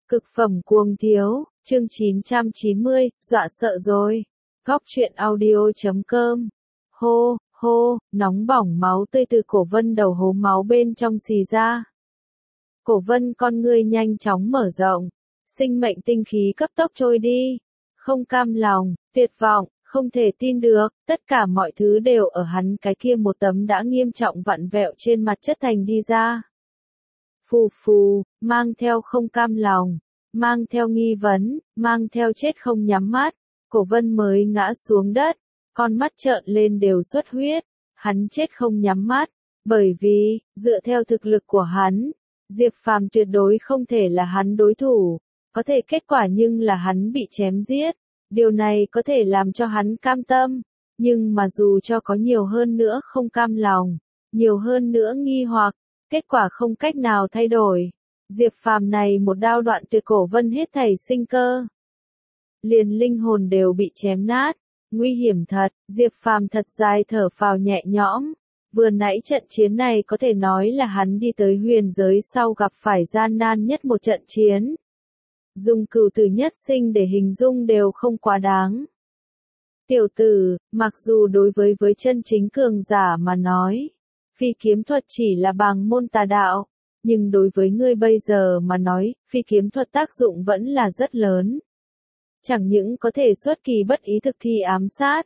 Cực phẩm cuồng thiếu, chương 990, dọa sợ rồi. Góc truyện audio.com. Hô, hô, nóng bỏng máu tươi từ cổ Vân đầu hố máu bên trong xì ra. Cổ Vân con ngươi nhanh chóng mở rộng, sinh mệnh tinh khí cấp tốc trôi đi. Không cam lòng, tuyệt vọng, không thể tin được, tất cả mọi thứ đều ở hắn cái kia một tấm đã nghiêm trọng vặn vẹo trên mặt chất thành đi ra. Phù phù, mang theo không cam lòng, mang theo nghi vấn, mang theo chết không nhắm mắt, cổ Vân mới ngã xuống đất, con mắt trợn lên đều xuất huyết, hắn chết không nhắm mắt, bởi vì, dựa theo thực lực của hắn, Diệp Phàm tuyệt đối không thể là hắn đối thủ, có thể kết quả nhưng là hắn bị chém giết, điều này có thể làm cho hắn cam tâm, nhưng mà dù cho có nhiều hơn nữa không cam lòng, nhiều hơn nữa nghi hoặc, kết quả không cách nào thay đổi. Diệp Phàm này một đao đoạn tuyệt cổ Vân hết thảy sinh cơ. Liền linh hồn đều bị chém nát, nguy hiểm thật, Diệp Phàm thật dài thở phào nhẹ nhõm. Vừa nãy trận chiến này có thể nói là hắn đi tới huyền giới sau gặp phải gian nan nhất một trận chiến. Dùng cửu tử nhất sinh để hình dung đều không quá đáng. Tiểu tử, mặc dù đối với chân chính cường giả mà nói, phi kiếm thuật chỉ là bàng môn tà đạo, nhưng đối với ngươi bây giờ mà nói, phi kiếm thuật tác dụng vẫn là rất lớn. Chẳng những có thể xuất kỳ bất ý thực thi ám sát,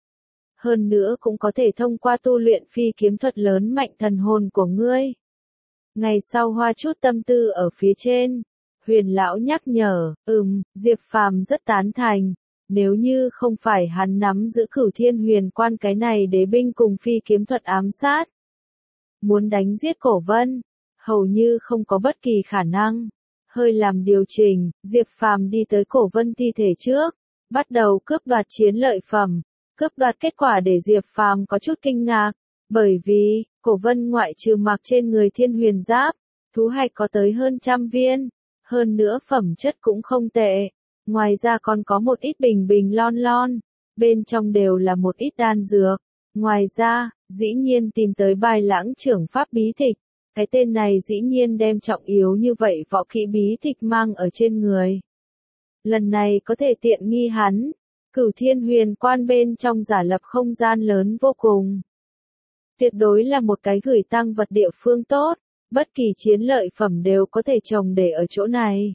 hơn nữa cũng có thể thông qua tu luyện phi kiếm thuật lớn mạnh thần hồn của ngươi. Ngày sau hoa chút tâm tư ở phía trên, Huyền lão nhắc nhở, Diệp Phàm rất tán thành, nếu như không phải hắn nắm giữ Cửu Thiên Huyền Quan cái này đế binh cùng phi kiếm thuật ám sát, muốn đánh giết cổ Vân, hầu như không có bất kỳ khả năng. Hơi làm điều chỉnh, Diệp Phàm đi tới cổ Vân thi thể trước, bắt đầu cướp đoạt chiến lợi phẩm. Cướp đoạt kết quả để Diệp Phàm có chút kinh ngạc, bởi vì, cổ Vân ngoại trừ mặc trên người thiên huyền giáp, thú hạch có tới hơn 100 viên, hơn nữa phẩm chất cũng không tệ. Ngoài ra còn có một ít bình bình lon lon, bên trong đều là một ít đan dược. Ngoài ra, dĩ nhiên tìm tới bài lãng trưởng pháp bí tịch. Cái tên này dĩ nhiên đem trọng yếu như vậy võ kỹ bí tịch mang ở trên người. Lần này có thể tiện nghi hắn. Cửu Thiên Huyền Quan bên trong giả lập không gian lớn vô cùng. Tuyệt đối là một cái gửi tăng vật địa phương tốt, bất kỳ chiến lợi phẩm đều có thể trồng để ở chỗ này.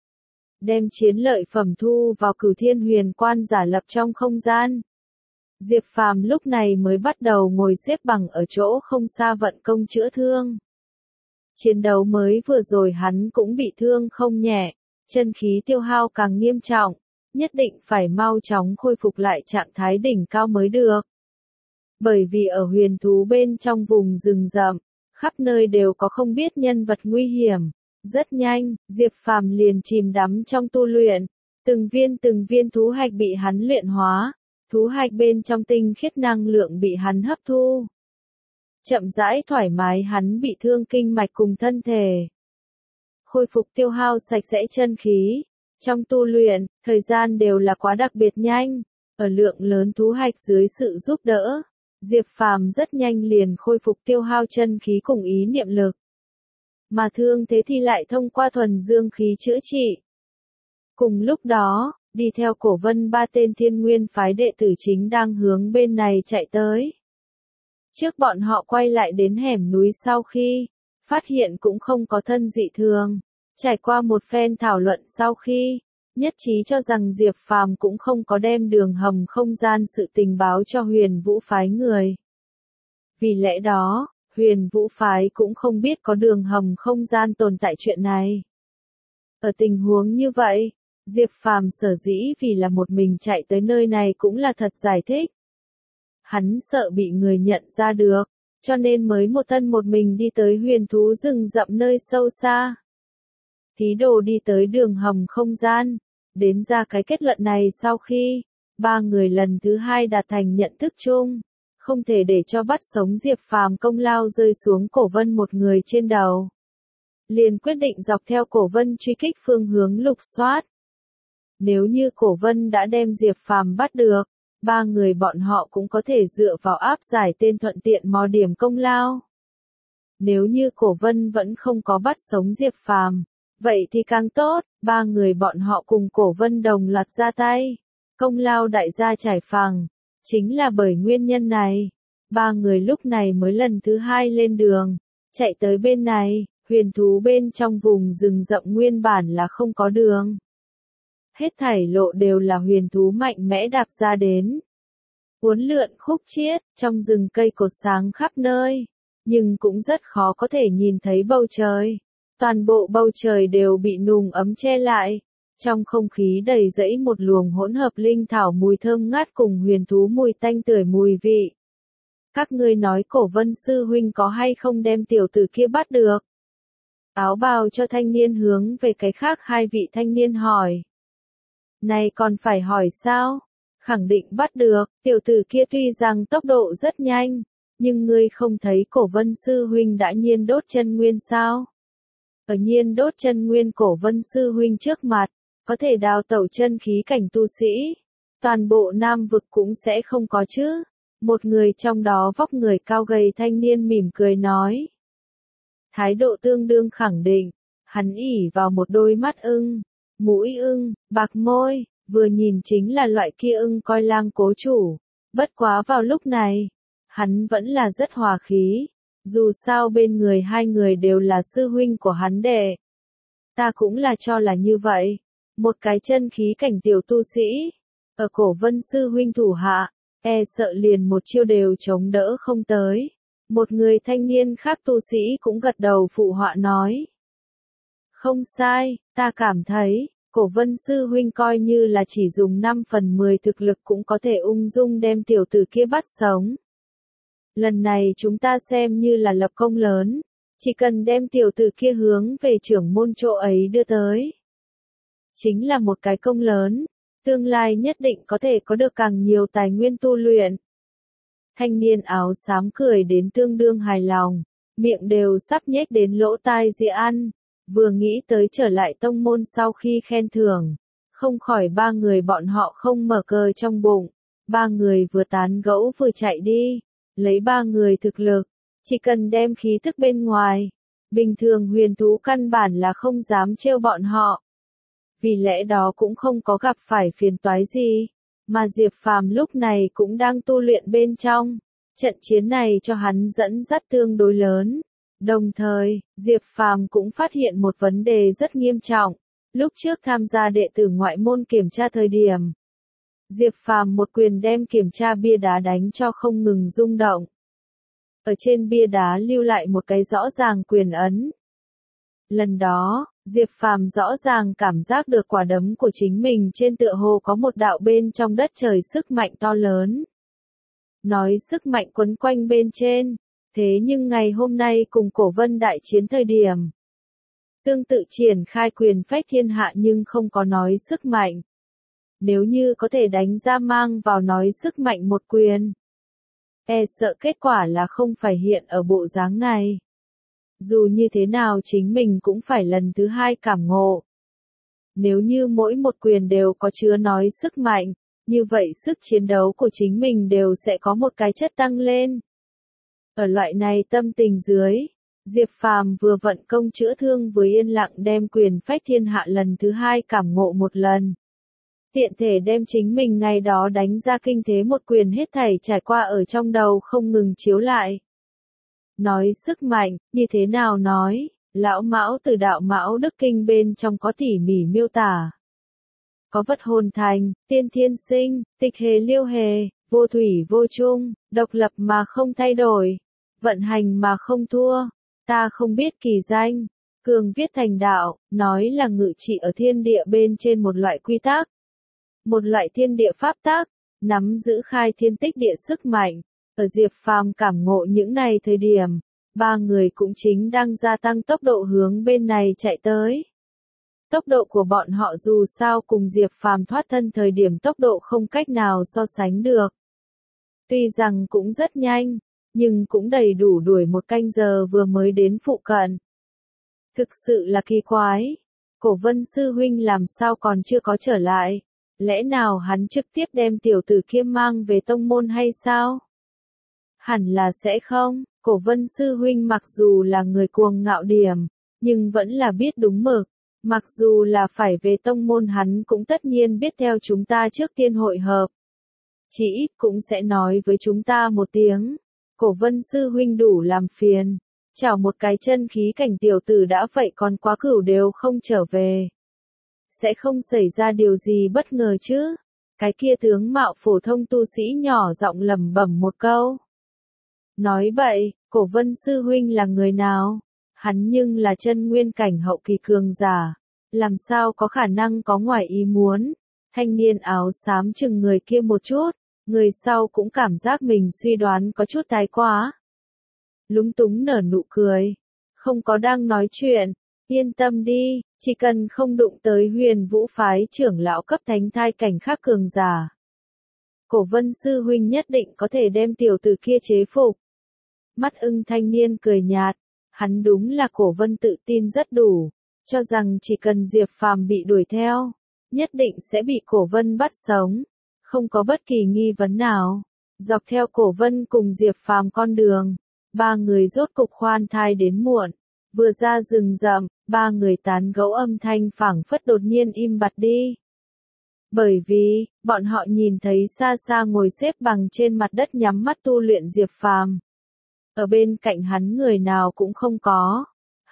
Đem chiến lợi phẩm thu vào Cửu Thiên Huyền Quan giả lập trong không gian. Diệp Phàm lúc này mới bắt đầu ngồi xếp bằng ở chỗ không xa vận công chữa thương. Chiến đấu mới vừa rồi hắn cũng bị thương không nhẹ, chân khí tiêu hao càng nghiêm trọng, nhất định phải mau chóng khôi phục lại trạng thái đỉnh cao mới được. Bởi vì ở huyền thú bên trong vùng rừng rậm, khắp nơi đều có không biết nhân vật nguy hiểm. Rất nhanh, Diệp Phàm liền chìm đắm trong tu luyện, từng viên thú hạch bị hắn luyện hóa, thú hạch bên trong tinh khiết năng lượng bị hắn hấp thu. Chậm rãi thoải mái hắn bị thương kinh mạch cùng thân thể. Khôi phục tiêu hao sạch sẽ chân khí. Trong tu luyện, thời gian đều là quá đặc biệt nhanh, ở lượng lớn thú hạch dưới sự giúp đỡ, Diệp Phàm rất nhanh liền khôi phục tiêu hao chân khí cùng ý niệm lực. Mà thương thế thì lại thông qua thuần dương khí chữa trị. Cùng lúc đó, đi theo cổ Vân 3 tên Thiên Nguyên phái đệ tử chính đang hướng bên này chạy tới. Trước bọn họ quay lại đến hẻm núi sau khi, phát hiện cũng không có thân dị thường. Trải qua một phen thảo luận sau khi, nhất trí cho rằng Diệp Phàm cũng không có đem đường hầm không gian sự tình báo cho Huyền Vũ phái người. Vì lẽ đó, Huyền Vũ phái cũng không biết có đường hầm không gian tồn tại chuyện này. Ở tình huống như vậy, Diệp Phàm sở dĩ vì là một mình chạy tới nơi này cũng là thật giải thích. Hắn sợ bị người nhận ra được, cho nên mới một thân một mình đi tới huyền thú rừng rậm nơi sâu xa. Thí đồ đi tới đường hầm không gian, đến ra cái kết luận này sau khi, 3 người lần thứ 2 đạt thành nhận thức chung, không thể để cho bắt sống Diệp Phàm công lao rơi xuống cổ Vân một người trên đầu. Liền quyết định dọc theo cổ Vân truy kích phương hướng lục soát. Nếu như cổ Vân đã đem Diệp Phàm bắt được, 3 người bọn họ cũng có thể dựa vào áp giải tên thuận tiện mò điểm công lao. Nếu như cổ Vân vẫn không có bắt sống Diệp Phàm, vậy thì càng tốt, Ba người bọn họ cùng Cổ Vân đồng loạt ra tay. Công lao đại gia trải phẳng. Chính là bởi nguyên nhân này. Ba người lúc này mới lần thứ hai lên đường. Chạy tới bên này, huyền thú bên trong vùng rừng rậm nguyên bản là không có đường. Hết thảy lộ đều là huyền thú mạnh mẽ đạp ra đến. Uốn lượn khúc chiết, trong rừng cây cột sáng khắp nơi. Nhưng cũng rất khó có thể nhìn thấy bầu trời. Toàn bộ bầu trời đều bị nùng ấm che lại. Trong không khí đầy rẫy một luồng hỗn hợp linh thảo mùi thơm ngát cùng huyền thú mùi tanh tưởi mùi vị. Các ngươi nói Cổ Vân sư huynh có hay không đem tiểu tử kia bắt được? Áo bào cho thanh niên hướng về cái khác hai vị thanh niên hỏi. Này còn phải hỏi sao? Khẳng định bắt được, tiểu tử kia tuy rằng tốc độ rất nhanh, nhưng ngươi không thấy Cổ Vân sư huynh đã nhiên đốt chân nguyên sao? Ở nhiên đốt chân nguyên Cổ Vân sư huynh trước mặt, có thể đào tẩu chân khí cảnh tu sĩ. Toàn bộ Nam vực cũng sẽ không có chứ. Một người trong đó vóc người cao gầy thanh niên mỉm cười nói. Thái độ tương đương khẳng định, hắn ỉ vào một đôi mắt ưng, mũi ưng, bạc môi, vừa nhìn chính là loại kia ưng coi lang cố chủ. Bất quá vào lúc này, hắn vẫn là rất hòa khí, dù sao bên người hai người đều là sư huynh của hắn đệ. Ta cũng là cho là như vậy, một cái chân khí cảnh tiểu tu sĩ, ở Cổ Vân sư huynh thủ hạ, sợ liền một chiêu đều chống đỡ không tới. Một người thanh niên khác tu sĩ cũng gật đầu phụ họa nói. Không sai, ta cảm thấy, Cổ Vân sư huynh coi như là chỉ dùng 5 phần 10 thực lực cũng có thể ung dung đem tiểu tử kia bắt sống. Lần này chúng ta xem như là lập công lớn, chỉ cần đem tiểu tử kia hướng về trưởng môn chỗ ấy đưa tới. Chính là một cái công lớn, tương lai nhất định có thể có được càng nhiều tài nguyên tu luyện. Thanh niên áo xám cười đến tương đương hài lòng, miệng đều sắp nhếch đến lỗ tai dĩa ăn, vừa nghĩ tới trở lại tông môn sau khi khen thưởng, không khỏi ba người bọn họ không mở cờ trong bụng, ba người vừa tán gẫu vừa chạy đi, lấy ba người thực lực, chỉ cần đem khí thức bên ngoài, bình thường huyền thú căn bản là không dám trêu bọn họ. Vì lẽ đó cũng không có gặp phải phiền toái gì. Mà Diệp Phàm lúc này cũng đang tu luyện bên trong. Trận chiến này cho hắn dẫn dắt tương đối lớn. Đồng thời, Diệp Phàm cũng phát hiện một vấn đề rất nghiêm trọng. Lúc trước tham gia đệ tử ngoại môn kiểm tra thời điểm, Diệp Phàm một quyền đem kiểm tra bia đá đánh cho không ngừng rung động. Ở trên bia đá lưu lại một cái rõ ràng quyền ấn. Lần đó, Diệp Phàm rõ ràng cảm giác được quả đấm của chính mình trên tựa hồ có một đạo bên trong đất trời sức mạnh to lớn. Nói sức mạnh quấn quanh bên trên, thế nhưng ngày hôm nay cùng Cổ Vân đại chiến thời điểm, tương tự triển khai quyền phách thiên hạ nhưng không có nói sức mạnh. Nếu như có thể đánh ra mang vào nói sức mạnh một quyền, sợ kết quả là không phải hiện ở bộ dáng này. Dù như thế nào chính mình cũng phải lần thứ hai cảm ngộ. Nếu như mỗi một quyền đều có chứa nói sức mạnh, như vậy sức chiến đấu của chính mình đều sẽ có một cái chất tăng lên. Ở loại này tâm tình dưới, Diệp Phàm vừa vận công chữa thương vừa yên lặng đem quyền phách thiên hạ lần thứ hai cảm ngộ một lần. Tiện thể đem chính mình ngày đó đánh ra kinh thế một quyền hết thảy trải qua ở trong đầu không ngừng chiếu lại. Nói sức mạnh, như thế nào nói, lão Mão từ đạo Mão Đức Kinh bên trong có tỉ mỉ miêu tả. Có vật hồn thành, tiên thiên sinh, tịch hề liêu hề, vô thủy vô chung, độc lập mà không thay đổi, vận hành mà không thua, ta không biết kỳ danh, cường viết thành đạo, nói là ngự trị ở thiên địa bên trên một loại quy tắc. Một loại thiên địa pháp tắc, nắm giữ khai thiên tích địa sức mạnh. Ở Diệp Phàm cảm ngộ những này thời điểm, ba người cũng chính đang gia tăng tốc độ hướng bên này chạy tới. Tốc độ của bọn họ dù sao cùng Diệp Phàm thoát thân thời điểm tốc độ không cách nào so sánh được. Tuy rằng cũng rất nhanh, nhưng cũng đầy đủ đuổi một canh giờ vừa mới đến phụ cận. Thực sự là kỳ quái. Cổ Vân sư huynh làm sao còn chưa có trở lại? Lẽ nào hắn trực tiếp đem tiểu tử kia mang về tông môn hay sao? Hẳn là sẽ không, Cổ Vân sư huynh mặc dù là người cuồng ngạo điểm, nhưng vẫn là biết đúng mực, Mặc dù là phải về tông môn hắn cũng tất nhiên biết theo chúng ta trước tiên hội hợp. Chỉ ít cũng sẽ nói với chúng ta một tiếng. Cổ Vân sư huynh đủ làm phiền. Chảo một cái chân khí cảnh tiểu tử đã vậy còn quá cửu đều không trở về. Sẽ không xảy ra điều gì bất ngờ chứ. Cái kia tướng mạo phổ thông tu sĩ nhỏ giọng lẩm bẩm một câu. Nói vậy, Cổ Vân sư huynh là người nào? Hắn nhưng là chân nguyên cảnh hậu kỳ cường giả. Làm sao có khả năng có ngoài ý muốn? Thanh niên áo xám chừng người kia một chút. Người sau cũng cảm giác mình suy đoán có chút thái quá. Lúng túng nở nụ cười. Không có đang nói chuyện. Yên tâm đi, chỉ cần không đụng tới Huyền Vũ phái trưởng lão cấp thánh thai cảnh khác cường giả. Cổ Vân sư huynh nhất định có thể đem tiểu tử kia chế phục. Mắt ưng thanh niên cười nhạt. Hắn đúng là Cổ Vân tự tin rất đủ. Cho rằng chỉ cần Diệp Phàm bị đuổi theo. Nhất định sẽ bị Cổ Vân bắt sống. Không có bất kỳ nghi vấn nào. Dọc theo Cổ Vân cùng Diệp Phàm con đường. Ba người rốt cục khoan thai đến muộn. Vừa ra rừng rậm, ba người tán gẫu âm thanh phảng phất đột nhiên im bặt đi. Bởi vì, bọn họ nhìn thấy xa xa ngồi xếp bằng trên mặt đất nhắm mắt tu luyện Diệp Phàm. Ở bên cạnh hắn người nào cũng không có.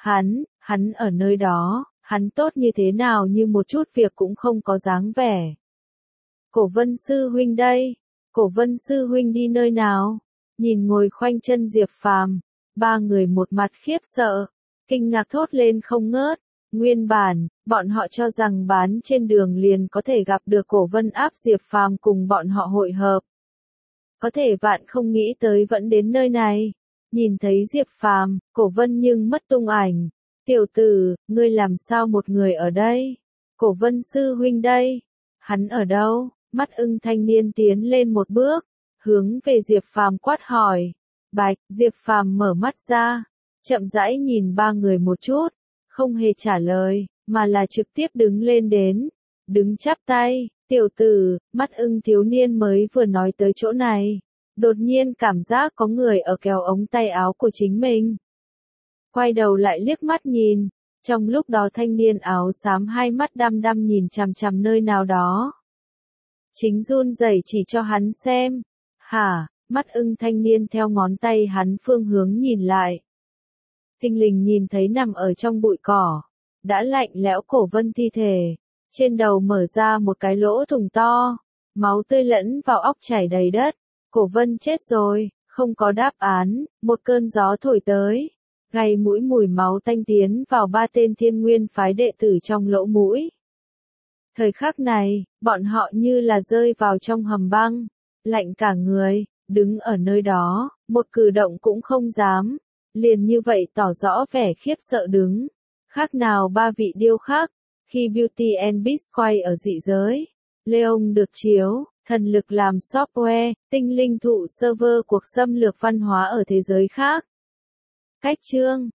Hắn ở nơi đó, hắn tốt như thế nào như một chút việc cũng không có dáng vẻ. Cổ Vân sư huynh đây, Cổ Vân sư huynh đi nơi nào? Nhìn ngồi khoanh chân Diệp Phàm, ba người một mặt khiếp sợ, kinh ngạc thốt lên không ngớt. Nguyên bản, bọn họ cho rằng bán trên đường liền có thể gặp được Cổ Vân áp Diệp Phàm cùng bọn họ hội hợp. Có thể vạn không nghĩ tới vẫn đến nơi này. Nhìn thấy Diệp Phàm, Cổ Vân nhưng mất tung ảnh. Tiểu tử, ngươi làm sao một người ở đây? Cổ Vân sư huynh đây. Hắn ở đâu? Mắt ưng thanh niên tiến lên một bước, hướng về Diệp Phàm quát hỏi. Bạch, Diệp Phàm mở mắt ra, chậm rãi nhìn ba người một chút, không hề trả lời, mà là trực tiếp đứng lên đến, đứng chắp tay. Tiểu tử, mắt ưng thiếu niên mới vừa nói tới chỗ này, đột nhiên cảm giác có người ở kéo ống tay áo của chính mình. Quay đầu lại liếc mắt nhìn, trong lúc đó thanh niên áo xám hai mắt đăm đăm nhìn chằm chằm nơi nào đó. Chính run rẩy chỉ cho hắn xem. Hả, mắt ưng thanh niên theo ngón tay hắn phương hướng nhìn lại. Thình lình nhìn thấy nằm ở trong bụi cỏ, đã lạnh lẽo Cổ Vân thi thể. Trên đầu mở ra một cái lỗ thủng to, máu tươi lẫn vào óc chảy đầy đất. Cổ Vân chết rồi, không có đáp án, một cơn gió thổi tới. Gây mũi mùi máu tanh tiến vào ba tên Thiên Nguyên phái đệ tử trong lỗ mũi. Thời khắc này, bọn họ như là rơi vào trong hầm băng, lạnh cả người, đứng ở nơi đó, một cử động cũng không dám, liền như vậy tỏ rõ vẻ khiếp sợ đứng. Khác nào ba vị điêu khắc, khi Beauty and Beast quay ở dị giới, Leon được chiếu, thần lực làm software, tinh linh thụ server cuộc xâm lược văn hóa ở thế giới khác. Cách chương